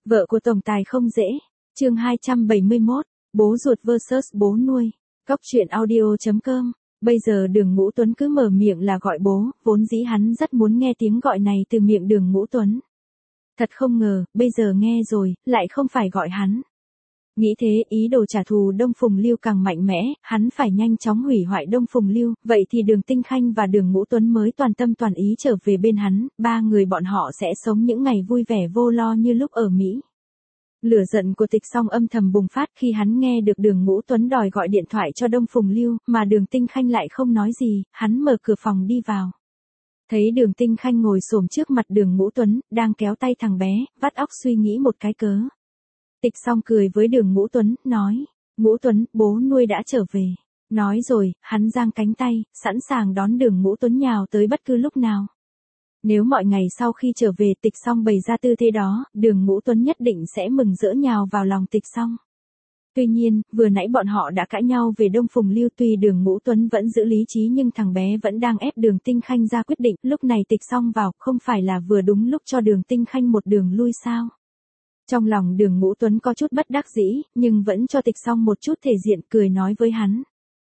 Vợ của tổng tài không dễ. Chương 271, bố ruột vs bố nuôi. Cóc truyện audio.com. Bây giờ Đường Ngũ Tuấn cứ mở miệng là gọi bố, vốn dĩ hắn rất muốn nghe tiếng gọi này từ miệng Đường Ngũ Tuấn. Thật không ngờ, bây giờ nghe rồi, lại không phải gọi hắn. Nghĩ thế, ý đồ trả thù Đông Phùng Lưu càng mạnh mẽ, hắn phải nhanh chóng hủy hoại Đông Phùng Lưu, vậy thì Đường Tinh Khanh và Đường Ngũ Tuấn mới toàn tâm toàn ý trở về bên hắn, ba người bọn họ sẽ sống những ngày vui vẻ vô lo như lúc ở Mỹ. Lửa giận của Tịch Song âm thầm bùng phát khi hắn nghe được Đường Ngũ Tuấn đòi gọi điện thoại cho Đông Phùng Lưu, mà Đường Tinh Khanh lại không nói gì, hắn mở cửa phòng đi vào. Thấy Đường Tinh Khanh ngồi xổm trước mặt Đường Ngũ Tuấn, đang kéo tay thằng bé, vắt óc suy nghĩ một cái cớ. Tịch Song cười với Đường Ngũ Tuấn, nói, Ngũ Tuấn, bố nuôi đã trở về. Nói rồi, hắn giang cánh tay, sẵn sàng đón Đường Ngũ Tuấn nhào tới bất cứ lúc nào. Nếu mọi ngày sau khi trở về Tịch Song bày ra tư thế đó, Đường Ngũ Tuấn nhất định sẽ mừng rỡ nhào vào lòng Tịch Song. Tuy nhiên, vừa nãy bọn họ đã cãi nhau về Đông Phùng Lưu, tuy Đường Ngũ Tuấn vẫn giữ lý trí nhưng thằng bé vẫn đang ép Đường Tinh Khanh ra quyết định, lúc này Tịch Song vào, không phải là vừa đúng lúc cho Đường Tinh Khanh một đường lui sao? Trong lòng Đường Ngũ Tuấn có chút bất đắc dĩ, nhưng vẫn cho Tịch Song một chút thể diện, cười nói với hắn.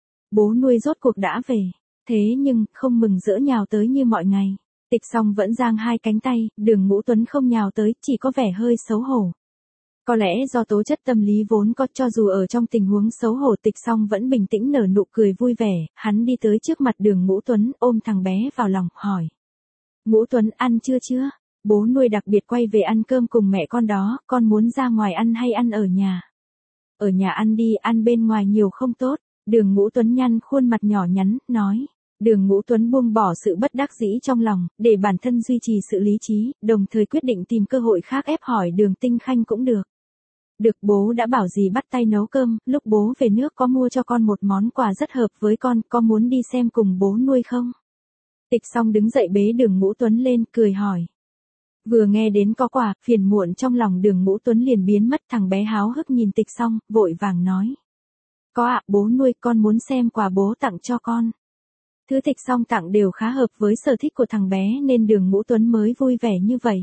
Bố nuôi rốt cuộc đã về, thế nhưng, không mừng rỡ nhào tới như mọi ngày. Tịch Song vẫn giang hai cánh tay, Đường Ngũ Tuấn không nhào tới, chỉ có vẻ hơi xấu hổ. Có lẽ do tố chất tâm lý vốn có, cho dù ở trong tình huống xấu hổ Tịch Song vẫn bình tĩnh nở nụ cười vui vẻ, hắn đi tới trước mặt Đường Ngũ Tuấn, ôm thằng bé vào lòng, hỏi. Ngũ Tuấn ăn chưa? Bố nuôi đặc biệt quay về ăn cơm cùng mẹ con đó, con muốn ra ngoài ăn hay ăn ở nhà? Ở nhà ăn đi, ăn bên ngoài nhiều không tốt. Đường Ngũ Tuấn nhăn khuôn mặt nhỏ nhắn, nói. Đường Ngũ Tuấn buông bỏ sự bất đắc dĩ trong lòng, để bản thân duy trì sự lý trí, đồng thời quyết định tìm cơ hội khác ép hỏi Đường Tinh Khanh cũng được. Được, bố đã bảo gì bắt tay nấu cơm, lúc bố về nước có mua cho con một món quà rất hợp với con, có muốn đi xem cùng bố nuôi không? Tịch Song đứng dậy bế Đường Ngũ Tuấn lên, cười hỏi. Vừa nghe đến có quà, phiền muộn trong lòng Đường Ngũ Tuấn liền biến mất, thằng bé háo hức nhìn Tịch Song, vội vàng nói. Có ạ, bố nuôi, con muốn xem quà bố tặng cho con. Thứ Tịch Song tặng đều khá hợp với sở thích của thằng bé nên Đường Ngũ Tuấn mới vui vẻ như vậy.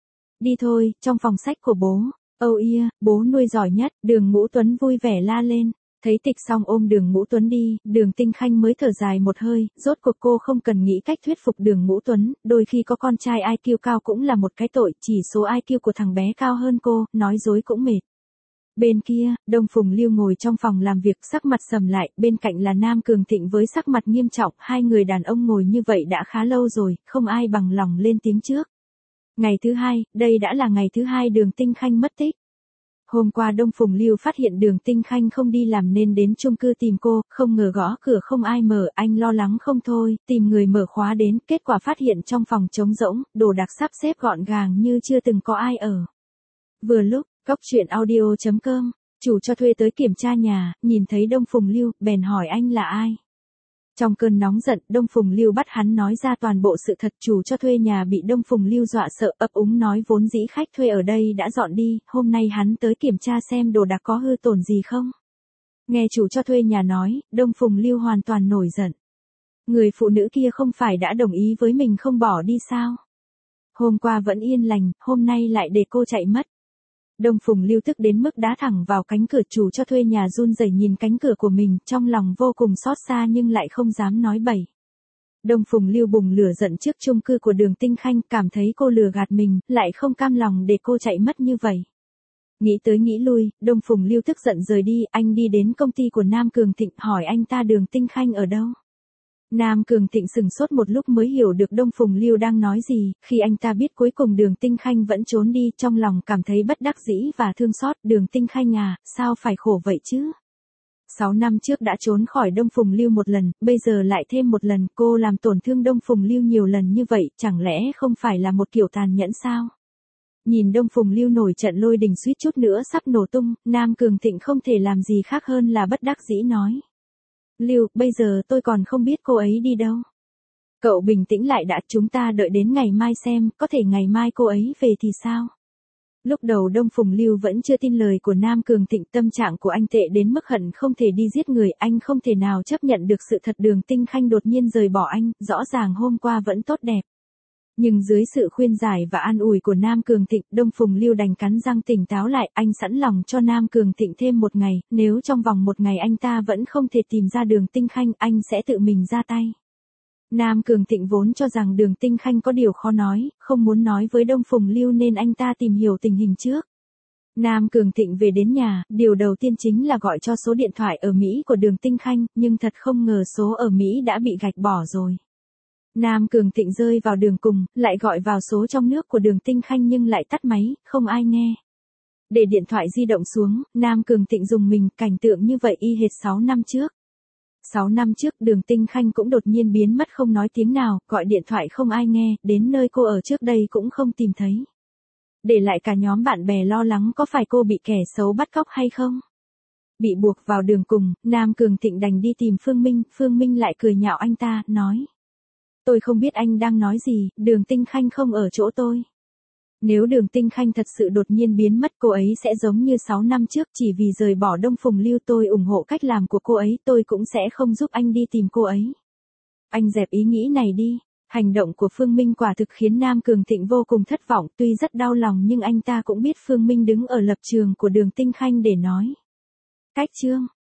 Đi thôi, trong phòng sách của bố. Oh yeah, bố nuôi giỏi nhất, Đường Ngũ Tuấn vui vẻ la lên. Thấy Tịch Song ôm Đường Ngũ Tuấn đi, Đường Tinh Khanh mới thở dài một hơi, rốt cuộc cô không cần nghĩ cách thuyết phục Đường Ngũ Tuấn, đôi khi có con trai IQ cao cũng là một cái tội, chỉ số IQ của thằng bé cao hơn cô, nói dối cũng mệt. Bên kia, Đông Phùng Lưu ngồi trong phòng làm việc, sắc mặt sầm lại, bên cạnh là Nam Cường Thịnh với sắc mặt nghiêm trọng, hai người đàn ông ngồi như vậy đã khá lâu rồi, không ai bằng lòng lên tiếng trước. Ngày thứ hai, đây đã là ngày thứ hai Đường Tinh Khanh mất tích. Hôm qua Đông Phùng Lưu phát hiện Đường Tinh Khanh không đi làm nên đến chung cư tìm cô, không ngờ gõ cửa không ai mở, anh lo lắng không thôi, tìm người mở khóa đến, kết quả phát hiện trong phòng trống rỗng, đồ đạc sắp xếp gọn gàng như chưa từng có ai ở. Vừa lúc, Cóc truyện audio.com, chủ cho thuê tới kiểm tra nhà, nhìn thấy Đông Phùng Lưu, bèn hỏi anh là ai. Trong cơn nóng giận, Đông Phùng Lưu bắt hắn nói ra toàn bộ sự thật, chủ cho thuê nhà bị Đông Phùng Lưu dọa sợ, ấp úng nói vốn dĩ khách thuê ở đây đã dọn đi, hôm nay hắn tới kiểm tra xem đồ đạc có hư tổn gì không. Nghe chủ cho thuê nhà nói, Đông Phùng Lưu hoàn toàn nổi giận. Người phụ nữ kia không phải đã đồng ý với mình không bỏ đi sao? Hôm qua vẫn yên lành, hôm nay lại để cô chạy mất. Đông Phùng Lưu tức đến mức đá thẳng vào cánh cửa, chủ cho thuê nhà run rẩy nhìn cánh cửa của mình, trong lòng vô cùng xót xa nhưng lại không dám nói bậy. Đông Phùng Lưu bùng lửa giận trước chung cư của Đường Tinh Khanh, cảm thấy cô lừa gạt mình, lại không cam lòng để cô chạy mất như vậy. Nghĩ tới nghĩ lui, Đông Phùng Lưu tức giận rời đi, anh đi đến công ty của Nam Cường Thịnh hỏi anh ta Đường Tinh Khanh ở đâu. Nam Cường Thịnh sừng sốt một lúc mới hiểu được Đông Phùng Lưu đang nói gì, khi anh ta biết cuối cùng Đường Tinh Khanh vẫn trốn đi, trong lòng cảm thấy bất đắc dĩ và thương xót, Đường Tinh Khanh à, sao phải khổ vậy chứ? 6 năm trước đã trốn khỏi Đông Phùng Lưu một lần, bây giờ lại thêm một lần, cô làm tổn thương Đông Phùng Lưu nhiều lần như vậy, chẳng lẽ không phải là một kiểu tàn nhẫn sao? Nhìn Đông Phùng Lưu nổi trận lôi đình suýt chút nữa sắp nổ tung, Nam Cường Thịnh không thể làm gì khác hơn là bất đắc dĩ nói. Lưu, bây giờ tôi còn không biết cô ấy đi đâu. Cậu bình tĩnh lại đã, chúng ta đợi đến ngày mai xem, có thể ngày mai cô ấy về thì sao? Lúc đầu Đông Phùng Lưu vẫn chưa tin lời của Nam Cường Thịnh, tâm trạng của anh tệ đến mức hận không thể đi giết người, anh không thể nào chấp nhận được sự thật Đường Tinh Khanh đột nhiên rời bỏ anh, rõ ràng hôm qua vẫn tốt đẹp. Nhưng dưới sự khuyên giải và an ủi của Nam Cường Thịnh, Đông Phùng Lưu đành cắn răng tỉnh táo lại, anh sẵn lòng cho Nam Cường Thịnh thêm một ngày, nếu trong vòng một ngày anh ta vẫn không thể tìm ra Đường Tinh Khanh, anh sẽ tự mình ra tay. Nam Cường Thịnh vốn cho rằng Đường Tinh Khanh có điều khó nói, không muốn nói với Đông Phùng Lưu nên anh ta tìm hiểu tình hình trước. Nam Cường Thịnh về đến nhà, điều đầu tiên chính là gọi cho số điện thoại ở Mỹ của Đường Tinh Khanh, nhưng thật không ngờ số ở Mỹ đã bị gạch bỏ rồi. Nam Cường Thịnh rơi vào đường cùng, lại gọi vào số trong nước của Đường Tinh Khanh nhưng lại tắt máy, không ai nghe. Để điện thoại di động xuống, Nam Cường Thịnh dùng mình, cảnh tượng như vậy y hệt 6 năm trước. 6 năm trước Đường Tinh Khanh cũng đột nhiên biến mất không nói tiếng nào, gọi điện thoại không ai nghe, đến nơi cô ở trước đây cũng không tìm thấy. Để lại cả nhóm bạn bè lo lắng có phải cô bị kẻ xấu bắt cóc hay không. Bị buộc vào đường cùng, Nam Cường Thịnh đành đi tìm Phương Minh lại cười nhạo anh ta, nói. Tôi không biết anh đang nói gì, Đường Tinh Khanh không ở chỗ tôi. Nếu Đường Tinh Khanh thật sự đột nhiên biến mất, cô ấy sẽ giống như 6 năm trước, chỉ vì rời bỏ Đông Phùng Lưu. Tôi ủng hộ cách làm của cô ấy, tôi cũng sẽ không giúp anh đi tìm cô ấy. Anh dẹp ý nghĩ này đi. Hành động của Phương Minh quả thực khiến Nam Cường Thịnh vô cùng thất vọng, tuy rất đau lòng nhưng anh ta cũng biết Phương Minh đứng ở lập trường của Đường Tinh Khanh để nói. Cách chương